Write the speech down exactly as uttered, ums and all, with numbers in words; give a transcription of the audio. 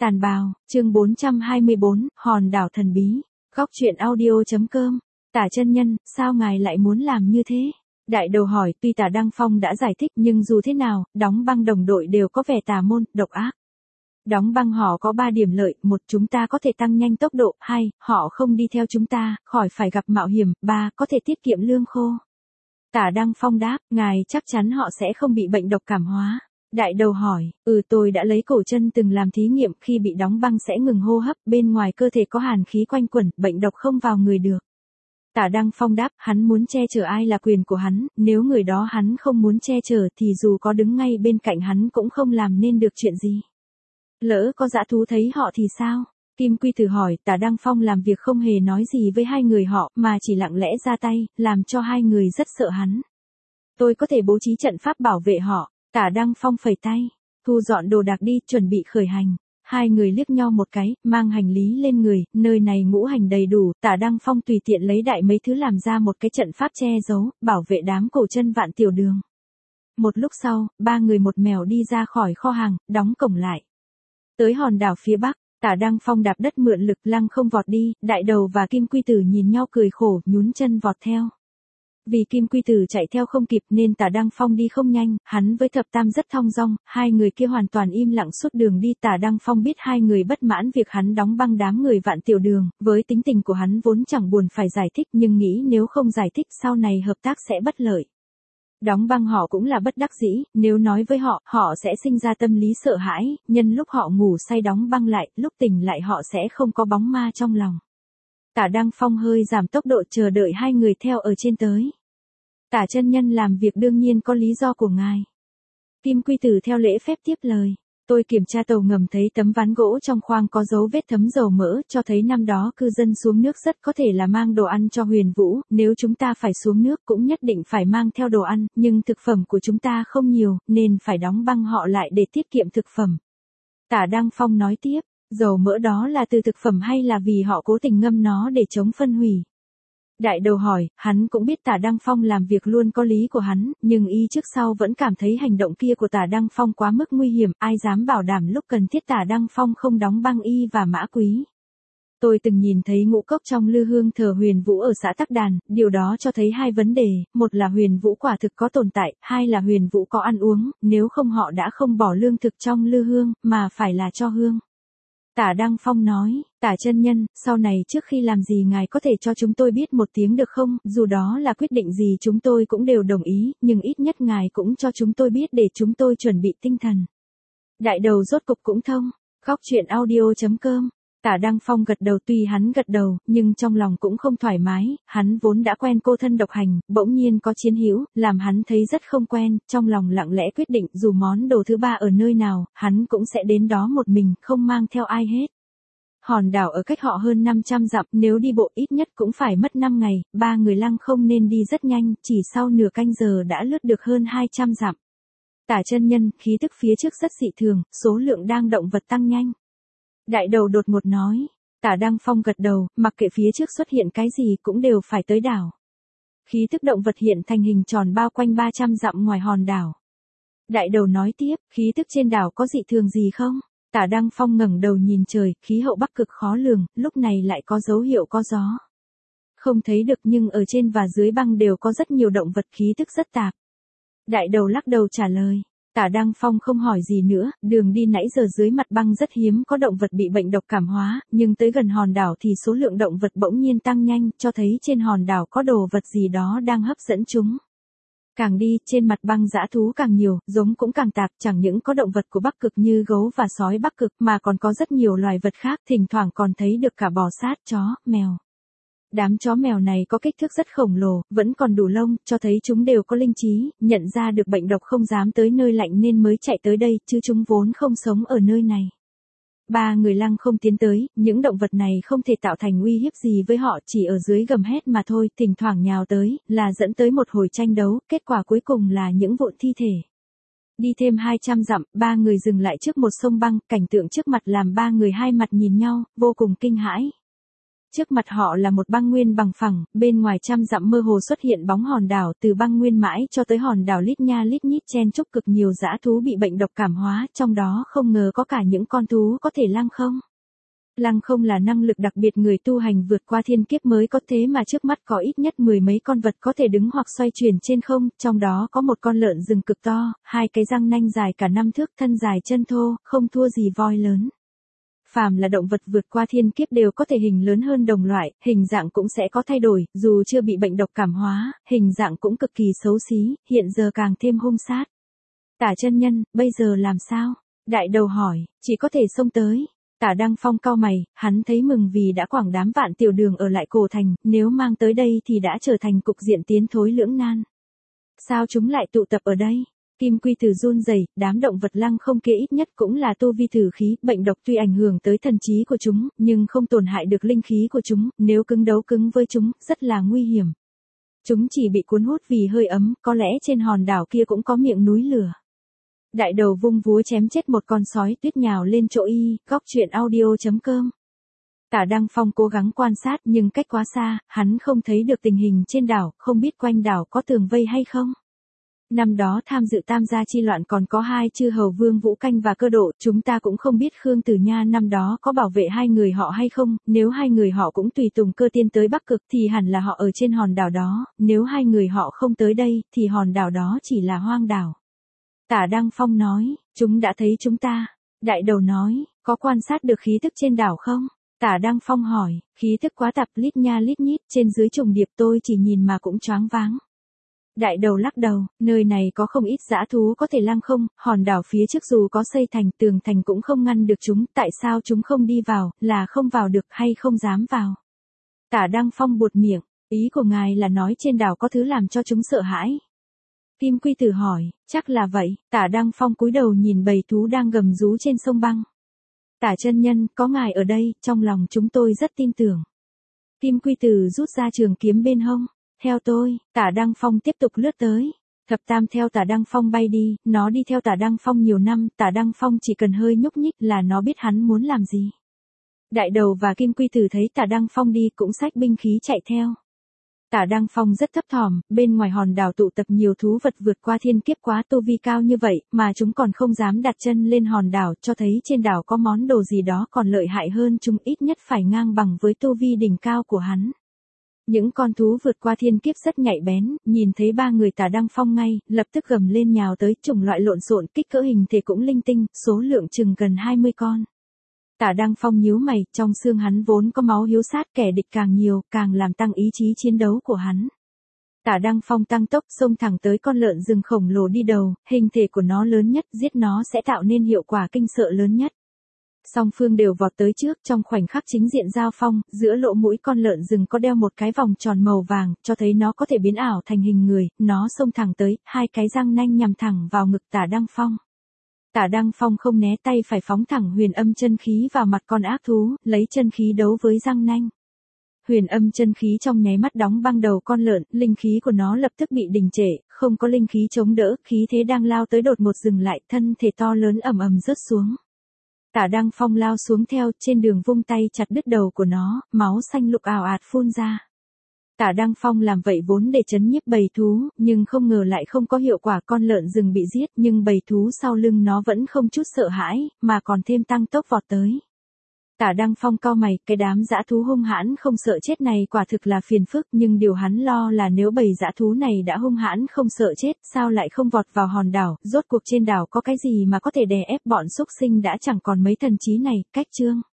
Tàn bào, chương bốn trăm hai mươi bốn, hòn đảo thần bí. Góc truyện audio.com. Tả chân nhân, sao ngài lại muốn làm như thế? Đại đầu hỏi, tuy Tả Đăng Phong đã giải thích nhưng dù thế nào, đóng băng đồng đội đều có vẻ tà môn, độc ác. Đóng băng họ có ba điểm lợi, một chúng ta có thể tăng nhanh tốc độ, hai, họ không đi theo chúng ta, khỏi phải gặp mạo hiểm, ba, có thể tiết kiệm lương khô. Tả Đăng Phong đáp, ngài chắc chắn họ sẽ không bị bệnh độc cảm hóa. Đại đầu hỏi, ừ tôi đã lấy cổ chân từng làm thí nghiệm, khi bị đóng băng sẽ ngừng hô hấp, bên ngoài cơ thể có hàn khí quanh quẩn, bệnh độc không vào người được. Tả Đăng Phong đáp, hắn muốn che chở ai là quyền của hắn, nếu người đó hắn không muốn che chở thì dù có đứng ngay bên cạnh hắn cũng không làm nên được chuyện gì. Lỡ có dã thú thấy họ thì sao? Kim Quy Tử hỏi, Tả Đăng Phong làm việc không hề nói gì với hai người họ, mà chỉ lặng lẽ ra tay, làm cho hai người rất sợ hắn. Tôi có thể bố trí trận pháp bảo vệ họ. Tả Đăng Phong phẩy tay, thu dọn đồ đạc đi, chuẩn bị khởi hành. Hai người liếc nhau một cái, mang hành lý lên người, nơi này ngũ hành đầy đủ, Tả Đăng Phong tùy tiện lấy đại mấy thứ làm ra một cái trận pháp che giấu, bảo vệ đám cổ chân vạn tiểu đường. Một lúc sau, ba người một mèo đi ra khỏi kho hàng, đóng cổng lại. Tới hòn đảo phía bắc, Tả Đăng Phong đạp đất mượn lực lăng không vọt đi, Đại Đầu và Kim Quy Tử nhìn nhau cười khổ, nhún chân vọt theo. Vì Kim Quy Tử chạy theo không kịp nên Tả Đăng Phong đi không nhanh, hắn với Thập Tam rất thong dong, hai người kia hoàn toàn im lặng suốt đường đi. Tả Đăng Phong biết hai người bất mãn việc hắn đóng băng đám người vạn tiểu đường, với tính tình của hắn vốn chẳng buồn phải giải thích nhưng nghĩ nếu không giải thích sau này hợp tác sẽ bất lợi. Đóng băng họ cũng là bất đắc dĩ, nếu nói với họ, họ sẽ sinh ra tâm lý sợ hãi, nhân lúc họ ngủ say đóng băng lại, lúc tỉnh lại họ sẽ không có bóng ma trong lòng. Tả Đăng Phong hơi giảm tốc độ chờ đợi hai người theo ở trên tới. Tả chân nhân làm việc đương nhiên có lý do của ngài. Kim Quy Tử theo lễ phép tiếp lời. Tôi kiểm tra tàu ngầm thấy tấm ván gỗ trong khoang có dấu vết thấm dầu mỡ, cho thấy năm đó cư dân xuống nước rất có thể là mang đồ ăn cho Huyền Vũ, nếu chúng ta phải xuống nước cũng nhất định phải mang theo đồ ăn, nhưng thực phẩm của chúng ta không nhiều, nên phải đóng băng họ lại để tiết kiệm thực phẩm. Tả Đăng Phong nói tiếp, dầu mỡ đó là từ thực phẩm hay là vì họ cố tình ngâm nó để chống phân hủy? Đại Đầu hỏi, hắn cũng biết Tả Đăng Phong làm việc luôn có lý của hắn, nhưng y trước sau vẫn cảm thấy hành động kia của Tả Đăng Phong quá mức nguy hiểm, ai dám bảo đảm lúc cần thiết Tả Đăng Phong không đóng băng y và Mã Quý. Tôi từng nhìn thấy ngũ cốc trong lư hương thờ Huyền Vũ ở xã Tắc Đàn, điều đó cho thấy hai vấn đề, một là Huyền Vũ quả thực có tồn tại, hai là Huyền Vũ có ăn uống, nếu không họ đã không bỏ lương thực trong lư hương, mà phải là cho hương. Tả Đăng Phong nói, Tả chân nhân, sau này trước khi làm gì ngài có thể cho chúng tôi biết một tiếng được không, dù đó là quyết định gì chúng tôi cũng đều đồng ý, nhưng ít nhất ngài cũng cho chúng tôi biết để chúng tôi chuẩn bị tinh thần. Đại Đầu rốt cục cũng thông. Góc truyện audio.com. Tả Đăng Phong gật đầu, tuy hắn gật đầu, nhưng trong lòng cũng không thoải mái, hắn vốn đã quen cô thân độc hành, bỗng nhiên có chiến hữu, làm hắn thấy rất không quen, trong lòng lặng lẽ quyết định dù món đồ thứ ba ở nơi nào, hắn cũng sẽ đến đó một mình, không mang theo ai hết. Hòn đảo ở cách họ hơn năm trăm dặm, nếu đi bộ ít nhất cũng phải mất năm ngày, ba người lăng không nên đi rất nhanh, chỉ sau nửa canh giờ đã lướt được hơn hai trăm dặm. Tả chân nhân, khí tức phía trước rất dị thường, số lượng đang động vật tăng nhanh. Đại Đầu đột ngột nói, Tả Đăng Phong gật đầu, mặc kệ phía trước xuất hiện cái gì cũng đều phải tới đảo. Khí tức động vật hiện thành hình tròn bao quanh ba trăm dặm ngoài hòn đảo. Đại Đầu nói tiếp, khí tức trên đảo có dị thường gì không? Tả Đăng Phong ngẩng đầu nhìn trời, khí hậu bắc cực khó lường, lúc này lại có dấu hiệu có gió. Không thấy được nhưng ở trên và dưới băng đều có rất nhiều động vật, khí tức rất tạp. Đại Đầu lắc đầu trả lời. Tả Đăng Phong không hỏi gì nữa, đường đi nãy giờ dưới mặt băng rất hiếm có động vật bị bệnh độc cảm hóa, nhưng tới gần hòn đảo thì số lượng động vật bỗng nhiên tăng nhanh, cho thấy trên hòn đảo có đồ vật gì đó đang hấp dẫn chúng. Càng đi, trên mặt băng dã thú càng nhiều, giống cũng càng tạp, chẳng những có động vật của Bắc Cực như gấu và sói Bắc Cực mà còn có rất nhiều loài vật khác, thỉnh thoảng còn thấy được cả bò sát, chó, mèo. Đám chó mèo này có kích thước rất khổng lồ, vẫn còn đủ lông, cho thấy chúng đều có linh trí, nhận ra được bệnh độc không dám tới nơi lạnh nên mới chạy tới đây, chứ chúng vốn không sống ở nơi này. Ba người lăng không tiến tới, những động vật này không thể tạo thành uy hiếp gì với họ, chỉ ở dưới gầm hét mà thôi, thỉnh thoảng nhào tới, là dẫn tới một hồi tranh đấu, kết quả cuối cùng là những vụn thi thể. Đi thêm hai trăm dặm, ba người dừng lại trước một sông băng, cảnh tượng trước mặt làm ba người hai mặt nhìn nhau, vô cùng kinh hãi. Trước mặt họ là một băng nguyên bằng phẳng, bên ngoài trăm dặm mơ hồ xuất hiện bóng hòn đảo, từ băng nguyên mãi cho tới hòn đảo lít nha lít nhít chen chúc cực nhiều dã thú bị bệnh độc cảm hóa, trong đó không ngờ có cả những con thú có thể lăng không. Lăng không là năng lực đặc biệt người tu hành vượt qua thiên kiếp mới có, thế mà trước mắt có ít nhất mười mấy con vật có thể đứng hoặc xoay chuyển trên không, trong đó có một con lợn rừng cực to, hai cái răng nanh dài cả năm thước, thân dài chân thô, không thua gì voi lớn. Phàm là động vật vượt qua thiên kiếp đều có thể hình lớn hơn đồng loại, hình dạng cũng sẽ có thay đổi, dù chưa bị bệnh độc cảm hóa, hình dạng cũng cực kỳ xấu xí, hiện giờ càng thêm hung sát. Tả chân nhân, bây giờ làm sao? Đại đầu hỏi, chỉ có thể xông tới. Tả Đăng Phong cau mày, hắn thấy mừng vì đã quảng đám vạn tiểu đường ở lại cổ thành, nếu mang tới đây thì đã trở thành cục diện tiến thối lưỡng nan. Sao chúng lại tụ tập ở đây? Kim Quy Tử run rẩy, đám động vật lăng không kia ít nhất cũng là tu vi tử khí, bệnh độc tuy ảnh hưởng tới thần trí của chúng, nhưng không tổn hại được linh khí của chúng, nếu cứng đấu cứng với chúng, rất là nguy hiểm. Chúng chỉ bị cuốn hút vì hơi ấm, có lẽ trên hòn đảo kia cũng có miệng núi lửa. Đại đầu vung vúa chém chết một con sói tuyết nhào lên chỗ y, góc truyện audio chấm com. Tả Đăng Phong cố gắng quan sát nhưng cách quá xa, hắn không thấy được tình hình trên đảo, không biết quanh đảo có tường vây hay không. Năm đó tham dự tam gia chi loạn còn có hai chư hầu Vương Vũ Canh và Cơ Độ, chúng ta cũng không biết Khương Tử Nha năm đó có bảo vệ hai người họ hay không, nếu hai người họ cũng tùy tùng Cơ Tiên tới Bắc Cực thì hẳn là họ ở trên hòn đảo đó, nếu hai người họ không tới đây thì hòn đảo đó chỉ là hoang đảo. Tả Đăng Phong nói, chúng đã thấy chúng ta. Đại đầu nói, có quan sát được khí tức trên đảo không? Tả Đăng Phong hỏi, khí tức quá tạp lít nha lít nhít, trên dưới trùng điệp tôi chỉ nhìn mà cũng choáng váng. Đại đầu lắc đầu, nơi này có không ít dã thú có thể lăng không, hòn đảo phía trước dù có xây thành tường thành cũng không ngăn được chúng, tại sao chúng không đi vào, là không vào được hay không dám vào? Tả Đăng Phong buột miệng, ý của ngài là nói trên đảo có thứ làm cho chúng sợ hãi. Kim Quy Tử hỏi, chắc là vậy. Tả Đăng Phong cúi đầu nhìn bầy thú đang gầm rú trên sông băng. Tả chân nhân, có ngài ở đây, trong lòng chúng tôi rất tin tưởng. Kim Quy Tử rút ra trường kiếm bên hông. Theo tôi, Tả Đăng Phong tiếp tục lướt tới. Thập Tam theo Tả Đăng Phong bay đi, nó đi theo Tả Đăng Phong nhiều năm, Tả Đăng Phong chỉ cần hơi nhúc nhích là nó biết hắn muốn làm gì. Đại đầu và Kim Quy Tử thấy Tả Đăng Phong đi cũng xách binh khí chạy theo. Tả Đăng Phong rất thấp thỏm, bên ngoài hòn đảo tụ tập nhiều thú vật vượt qua thiên kiếp quá tu vi cao như vậy, mà chúng còn không dám đặt chân lên hòn đảo, cho thấy trên đảo có món đồ gì đó còn lợi hại hơn chúng, ít nhất phải ngang bằng với tu vi đỉnh cao của hắn. Những con thú vượt qua thiên kiếp rất nhạy bén, nhìn thấy ba người Tả Đăng Phong ngay, lập tức gầm lên nhào tới, chủng loại lộn xộn, kích cỡ hình thể cũng linh tinh, số lượng chừng gần hai mươi con. Tả Đăng Phong nhíu mày, trong xương hắn vốn có máu hiếu sát, kẻ địch càng nhiều, càng làm tăng ý chí chiến đấu của hắn. Tả Đăng Phong tăng tốc xông thẳng tới con lợn rừng khổng lồ đi đầu, hình thể của nó lớn nhất, giết nó sẽ tạo nên hiệu quả kinh sợ lớn nhất. Song phương đều vọt tới trước, trong khoảnh khắc chính diện giao phong, giữa lỗ mũi con lợn rừng có đeo một cái vòng tròn màu vàng, cho thấy nó có thể biến ảo thành hình người, nó xông thẳng tới, hai cái răng nanh nhằm thẳng vào ngực Tả Đăng Phong. Tả Đăng Phong không né tay phải phóng thẳng huyền âm chân khí vào mặt con ác thú, lấy chân khí đấu với răng nanh. Huyền âm chân khí trong nháy mắt đóng băng đầu con lợn, linh khí của nó lập tức bị đình trệ, không có linh khí chống đỡ, khí thế đang lao tới đột ngột dừng lại, thân thể to lớn ầm ầm rớt xuống. Tả Đăng Phong lao xuống theo, trên đường vung tay chặt đứt đầu của nó, máu xanh lục ào ạt phun ra. Tả Đăng Phong làm vậy vốn để trấn nhiếp bầy thú, nhưng không ngờ lại không có hiệu quả, con lợn rừng bị giết nhưng bầy thú sau lưng nó vẫn không chút sợ hãi, mà còn thêm tăng tốc vọt tới. Tả Đăng Phong cau mày, cái đám dã thú hung hãn không sợ chết này quả thực là phiền phức, nhưng điều hắn lo là nếu bầy dã thú này đã hung hãn không sợ chết, sao lại không vọt vào hòn đảo, rốt cuộc trên đảo có cái gì mà có thể đè ép bọn xúc sinh đã chẳng còn mấy thần trí này, cách chương.